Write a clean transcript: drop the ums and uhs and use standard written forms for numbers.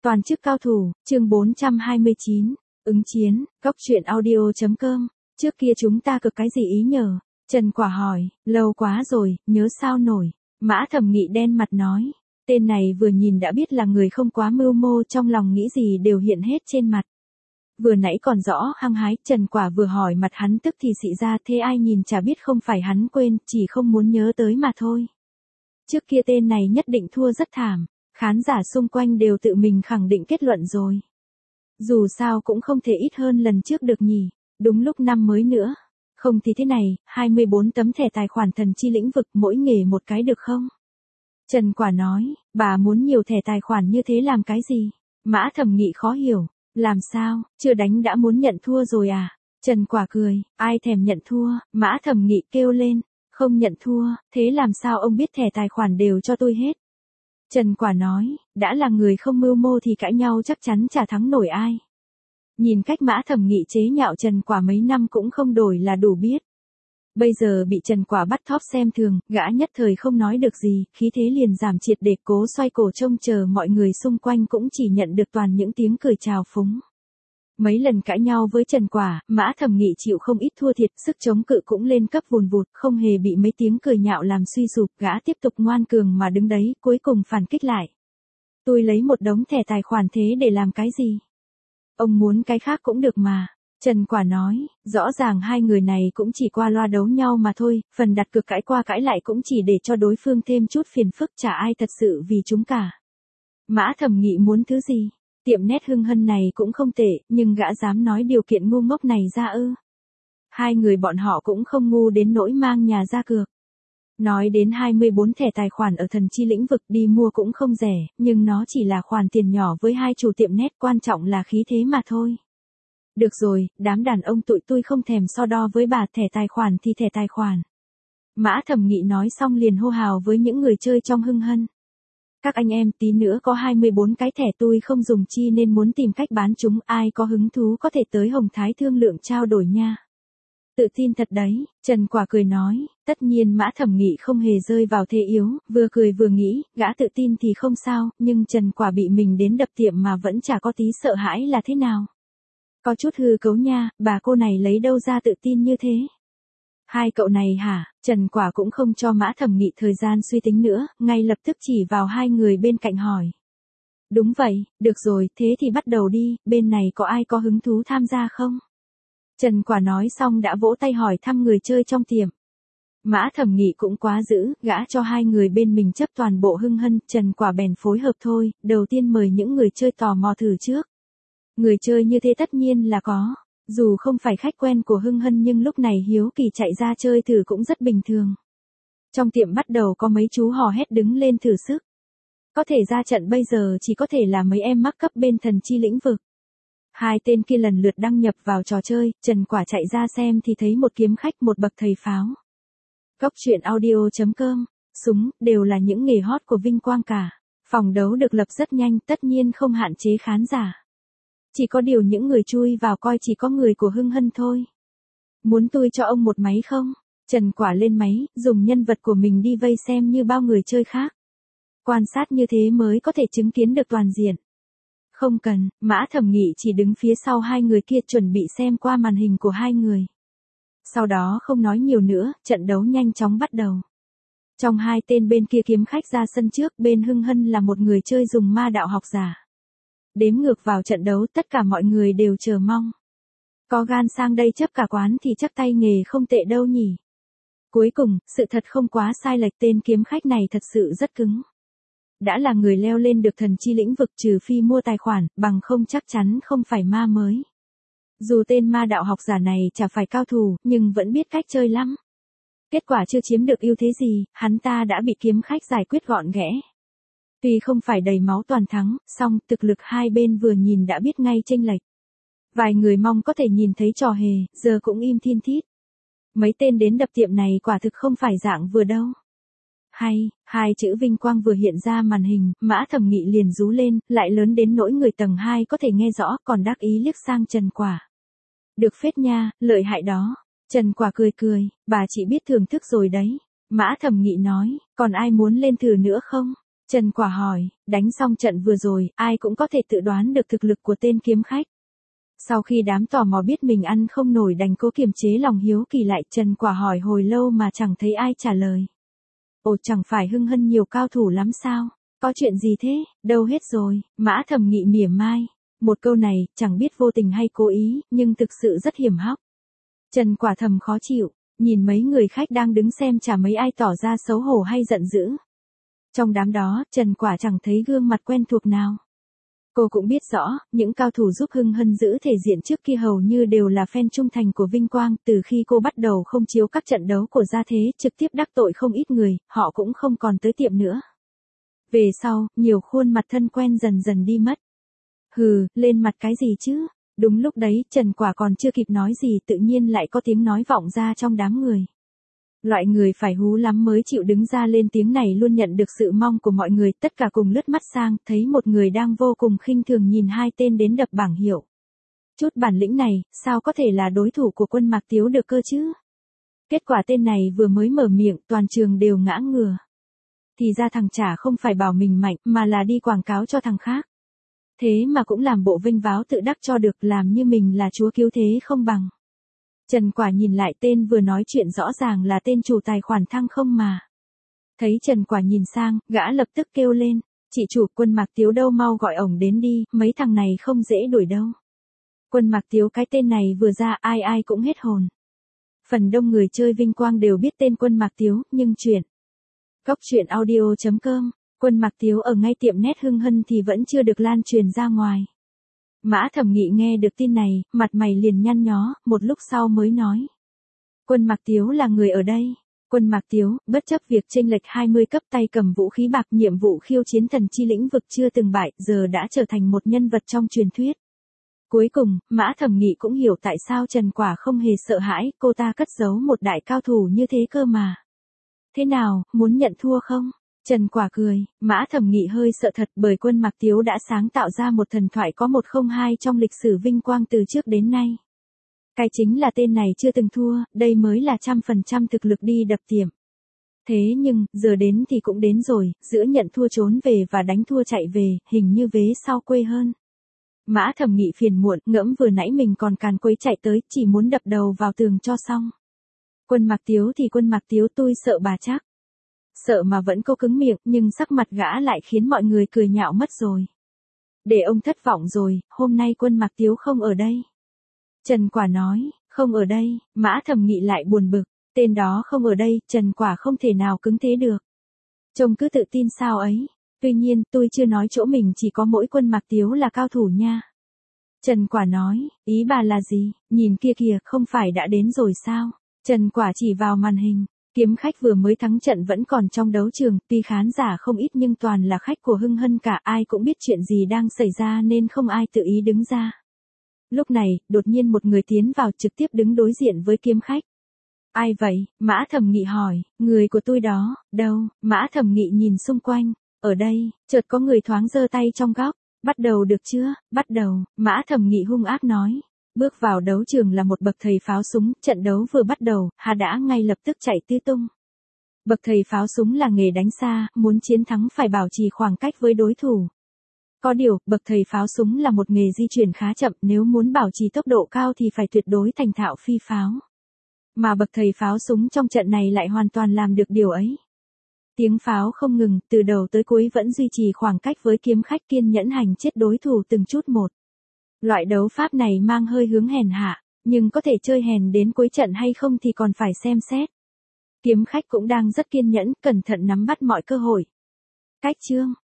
Toàn chức cao thủ, chương 429, ứng chiến, góc truyện audio.com, trước kia chúng ta cực cái gì ý nhờ? Trần Quả hỏi, lâu quá rồi, nhớ sao nổi. Mã Thẩm Nghị đen mặt nói, tên này vừa nhìn đã biết là người không quá mưu mô, trong lòng nghĩ gì đều hiện hết trên mặt. Vừa nãy còn rõ hăng hái, Trần Quả vừa hỏi mặt hắn tức thì xị ra, thế ai nhìn chả biết không phải hắn quên, chỉ không muốn nhớ tới mà thôi. Trước kia tên này nhất định thua rất thảm. Khán giả xung quanh đều tự mình khẳng định kết luận rồi. Dù sao cũng không thể ít hơn lần trước được nhỉ, đúng lúc năm mới nữa. Không thì thế này, 24 tấm thẻ tài khoản thần chi lĩnh vực mỗi nghề một cái được không? Trần Quả nói, bà muốn nhiều thẻ tài khoản như thế làm cái gì? Mã Thẩm Nghị khó hiểu, làm sao, chưa đánh đã muốn nhận thua rồi à? Trần Quả cười, ai thèm nhận thua, Mã Thẩm Nghị kêu lên, không nhận thua, thế làm sao ông biết thẻ tài khoản đều cho tôi hết? Trần Quả nói, đã là người không mưu mô thì cãi nhau chắc chắn chả thắng nổi ai. Nhìn cách Mã Thẩm Nghị chế nhạo Trần Quả mấy năm cũng không đổi là đủ biết. Bây giờ bị Trần Quả bắt thóp xem thường, gã nhất thời không nói được gì, khí thế liền giảm triệt để cố xoay cổ trông chờ mọi người xung quanh cũng chỉ nhận được toàn những tiếng cười chào phúng. Mấy lần cãi nhau với Trần Quả, Mã Thẩm Nghị chịu không ít thua thiệt, sức chống cự cũng lên cấp vùn vụt, không hề bị mấy tiếng cười nhạo làm suy sụp, gã tiếp tục ngoan cường mà đứng đấy, cuối cùng phản kích lại. Tôi lấy một đống thẻ tài khoản thế để làm cái gì? Ông muốn cái khác cũng được mà. Trần Quả nói, rõ ràng hai người này cũng chỉ qua loa đấu nhau mà thôi, phần đặt cược cãi qua cãi lại cũng chỉ để cho đối phương thêm chút phiền phức, chả ai thật sự vì chúng cả. Mã Thẩm Nghị muốn thứ gì? Tiệm nét Hưng Hân này cũng không tệ, nhưng gã dám nói điều kiện ngu ngốc này ra ư? Hai người bọn họ cũng không ngu đến nỗi mang nhà ra cược. Nói đến 24 thẻ tài khoản ở thần chi lĩnh vực đi mua cũng không rẻ, nhưng nó chỉ là khoản tiền nhỏ với hai chủ tiệm nét, quan trọng là khí thế mà thôi. Được rồi, đám đàn ông tụi tôi không thèm so đo với bà, thẻ tài khoản thì thẻ tài khoản. Mã Thẩm Nghị nói xong liền hô hào với những người chơi trong Hưng Hân. Các anh em, tí nữa có 24 cái thẻ tôi không dùng chi nên muốn tìm cách bán chúng, ai có hứng thú có thể tới Hồng Thái thương lượng trao đổi nha. Tự tin thật đấy, Trần Quả cười nói, tất nhiên Mã Thẩm Nghị không hề rơi vào thế yếu, vừa cười vừa nghĩ, gã tự tin thì không sao, nhưng Trần Quả bị mình đến đập tiệm mà vẫn chả có tí sợ hãi là thế nào. Có chút hư cấu nha, bà cô này lấy đâu ra tự tin như thế? Hai cậu này hả? Trần Quả cũng không cho Mã Thẩm Nghị thời gian suy tính nữa, ngay lập tức chỉ vào hai người bên cạnh hỏi. Đúng vậy, được rồi, thế thì bắt đầu đi, bên này có ai có hứng thú tham gia không? Trần Quả nói xong đã vỗ tay hỏi thăm người chơi trong tiệm. Mã Thẩm Nghị cũng quá dữ, gã cho hai người bên mình chấp toàn bộ Hưng Hân, Trần Quả bèn phối hợp thôi, đầu tiên mời những người chơi tò mò thử trước. Người chơi như thế tất nhiên là có. Dù không phải khách quen của Hưng Hân nhưng lúc này hiếu kỳ chạy ra chơi thử cũng rất bình thường. Trong tiệm bắt đầu có mấy chú hò hét đứng lên thử sức. Có thể ra trận bây giờ chỉ có thể là mấy em mắc cấp bên thần chi lĩnh vực. Hai tên kia lần lượt đăng nhập vào trò chơi, Trần Quả chạy ra xem thì thấy một kiếm khách một bậc thầy pháo. Góc truyện audio.com, súng, đều là những nghề hot của Vinh Quang cả. Phòng đấu được lập rất nhanh, tất nhiên không hạn chế khán giả. Chỉ có điều những người chui vào coi chỉ có người của Hưng Hân thôi. Muốn tôi cho ông một máy không? Trần Quả lên máy, dùng nhân vật của mình đi vây xem như bao người chơi khác. Quan sát như thế mới có thể chứng kiến được toàn diện. Không cần, Mã Thẩm Nghị chỉ đứng phía sau hai người kia chuẩn bị xem qua màn hình của hai người. Sau đó không nói nhiều nữa, trận đấu nhanh chóng bắt đầu. Trong hai tên bên kia kiếm khách ra sân trước, bên Hưng Hân là một người chơi dùng ma đạo học giả. Đếm ngược vào trận đấu, tất cả mọi người đều chờ mong. Có gan sang đây chấp cả quán thì chắc tay nghề không tệ đâu nhỉ. Cuối cùng, sự thật không quá sai lệch, tên kiếm khách này thật sự rất cứng. Đã là người leo lên được thần chi lĩnh vực trừ phi mua tài khoản, bằng không chắc chắn không phải ma mới. Dù tên ma đạo học giả này chả phải cao thủ, nhưng vẫn biết cách chơi lắm. Kết quả chưa chiếm được ưu thế gì, hắn ta đã bị kiếm khách giải quyết gọn ghẽ. Tuy không phải đầy máu toàn thắng, song thực lực hai bên vừa nhìn đã biết ngay chênh lệch. Vài người mong có thể nhìn thấy trò hề, giờ cũng im thiên thít. Mấy tên đến đập tiệm này quả thực không phải dạng vừa đâu. Hay, hai chữ Vinh Quang vừa hiện ra màn hình, Mã Thẩm Nghị liền rú lên, lại lớn đến nỗi người tầng 2 có thể nghe rõ, còn đắc ý liếc sang Trần Quả. Được phết nha, lợi hại đó. Trần Quả cười cười, bà chỉ biết thưởng thức rồi đấy. Mã Thẩm Nghị nói, còn ai muốn lên thử nữa không? Trần Quả hỏi, đánh xong trận vừa rồi, ai cũng có thể tự đoán được thực lực của tên kiếm khách. Sau khi đám tò mò biết mình ăn không nổi đành cố kiềm chế lòng hiếu kỳ lại, Trần Quả hỏi hồi lâu mà chẳng thấy ai trả lời. Ồ, chẳng phải Hưng Hân nhiều cao thủ lắm sao? Có chuyện gì thế? Đâu hết rồi? Mã Thẩm Nghị mỉa mai. Một câu này, chẳng biết vô tình hay cố ý, nhưng thực sự rất hiểm hóc. Trần Quả thầm khó chịu, nhìn mấy người khách đang đứng xem chả mấy ai tỏ ra xấu hổ hay giận dữ. Trong đám đó, Trần Quả chẳng thấy gương mặt quen thuộc nào. Cô cũng biết rõ, những cao thủ giúp Hưng Hân giữ thể diện trước kia hầu như đều là fan trung thành của Vinh Quang, từ khi cô bắt đầu không chiếu các trận đấu của Gia Thế, trực tiếp đắc tội không ít người, họ cũng không còn tới tiệm nữa. Về sau, nhiều khuôn mặt thân quen dần dần đi mất. Hừ, lên mặt cái gì chứ? Đúng lúc đấy, Trần Quả còn chưa kịp nói gì tự nhiên lại có tiếng nói vọng ra trong đám người. Loại người phải hú lắm mới chịu đứng ra lên tiếng này luôn nhận được sự mong của mọi người, tất cả cùng lướt mắt sang, thấy một người đang vô cùng khinh thường nhìn hai tên đến đập bảng hiệu. Chút bản lĩnh này, sao có thể là đối thủ của Quân Mạc Tiếu được cơ chứ? Kết quả tên này vừa mới mở miệng, toàn trường đều ngã ngửa. Thì ra thằng chả không phải bảo mình mạnh, mà là đi quảng cáo cho thằng khác. Thế mà cũng làm bộ vênh váo tự đắc cho được, làm như mình là chúa cứu thế không bằng. Trần Quả nhìn lại tên vừa nói chuyện rõ ràng là tên chủ tài khoản Thăng Không mà. Thấy Trần Quả nhìn sang, gã lập tức kêu lên, chị chủ, Quân Mạc Tiếu đâu, mau gọi ổng đến đi, mấy thằng này không dễ đuổi đâu. Quân Mạc Tiếu, cái tên này vừa ra ai ai cũng hết hồn. Phần đông người chơi Vinh Quang đều biết tên Quân Mạc Tiếu, nhưng Góc truyện audio.com, Quân Mạc Tiếu ở ngay tiệm nét Hưng Hân thì vẫn chưa được lan truyền ra ngoài. Mã Thẩm Nghị nghe được tin này, mặt mày liền nhăn nhó, một lúc sau mới nói. Quân Mạc Tiếu là người ở đây. Quân Mạc Tiếu, bất chấp việc chênh lệch 20 cấp, tay cầm vũ khí bạc, nhiệm vụ khiêu chiến thần chi lĩnh vực chưa từng bại, giờ đã trở thành một nhân vật trong truyền thuyết. Cuối cùng, Mã Thẩm Nghị cũng hiểu tại sao Trần Quả không hề sợ hãi, cô ta cất giấu một đại cao thủ như thế cơ mà. Thế nào, muốn nhận thua không? Trần Quả cười, Mã Thẩm Nghị hơi sợ thật, bởi Quân Mạc Tiếu đã sáng tạo ra một thần thoại có 102 trong lịch sử Vinh Quang từ trước đến nay. Cái chính là tên này chưa từng thua, đây mới là 100% thực lực đi đập tiệm. Thế nhưng, giờ đến thì cũng đến rồi, giữa nhận thua trốn về và đánh thua chạy về, hình như vế sau quê hơn. Mã Thẩm Nghị phiền muộn, ngẫm vừa nãy mình còn càn quấy chạy tới, chỉ muốn đập đầu vào tường cho xong. Quân Mạc Tiếu thì Quân Mạc Tiếu, tôi sợ bà chắc. Sợ mà vẫn cố cứng miệng, nhưng sắc mặt gã lại khiến mọi người cười nhạo mất rồi. Để ông thất vọng rồi, hôm nay Quân Mạc Tiếu không ở đây. Trần Quả nói, không ở đây, Mã Thẩm Nghị lại buồn bực, tên đó không ở đây, Trần Quả không thể nào cứng thế được. Trông cứ tự tin sao ấy, tuy nhiên tôi chưa nói chỗ mình chỉ có mỗi Quân Mạc Tiếu là cao thủ nha. Trần Quả nói, ý bà là gì, nhìn kia kìa, không phải đã đến rồi sao? Trần Quả chỉ vào màn hình. Kiếm khách vừa mới thắng trận vẫn còn trong đấu trường, tuy khán giả không ít nhưng toàn là khách của Hưng Hân cả, ai cũng biết chuyện gì đang xảy ra nên không ai tự ý đứng ra. Lúc này, đột nhiên một người tiến vào trực tiếp đứng đối diện với kiếm khách. Ai vậy? Mã Thẩm Nghị hỏi, người của tôi đó, đâu? Mã Thẩm Nghị nhìn xung quanh, ở đây, chợt có người thoáng giơ tay trong góc, bắt đầu được chưa? Bắt đầu, Mã Thẩm Nghị hung ác nói. Bước vào đấu trường là một bậc thầy pháo súng, trận đấu vừa bắt đầu, hắn đã ngay lập tức chạy tứ tung. Bậc thầy pháo súng là nghề đánh xa, muốn chiến thắng phải bảo trì khoảng cách với đối thủ. Có điều, bậc thầy pháo súng là một nghề di chuyển khá chậm, nếu muốn bảo trì tốc độ cao thì phải tuyệt đối thành thạo phi pháo. Mà bậc thầy pháo súng trong trận này lại hoàn toàn làm được điều ấy. Tiếng pháo không ngừng, từ đầu tới cuối vẫn duy trì khoảng cách với kiếm khách, kiên nhẫn hành chết đối thủ từng chút một. Loại đấu pháp này mang hơi hướng hèn hạ, nhưng có thể chơi hèn đến cuối trận hay không thì còn phải xem xét. Kiếm khách cũng đang rất kiên nhẫn, cẩn thận nắm bắt mọi cơ hội. Cách chương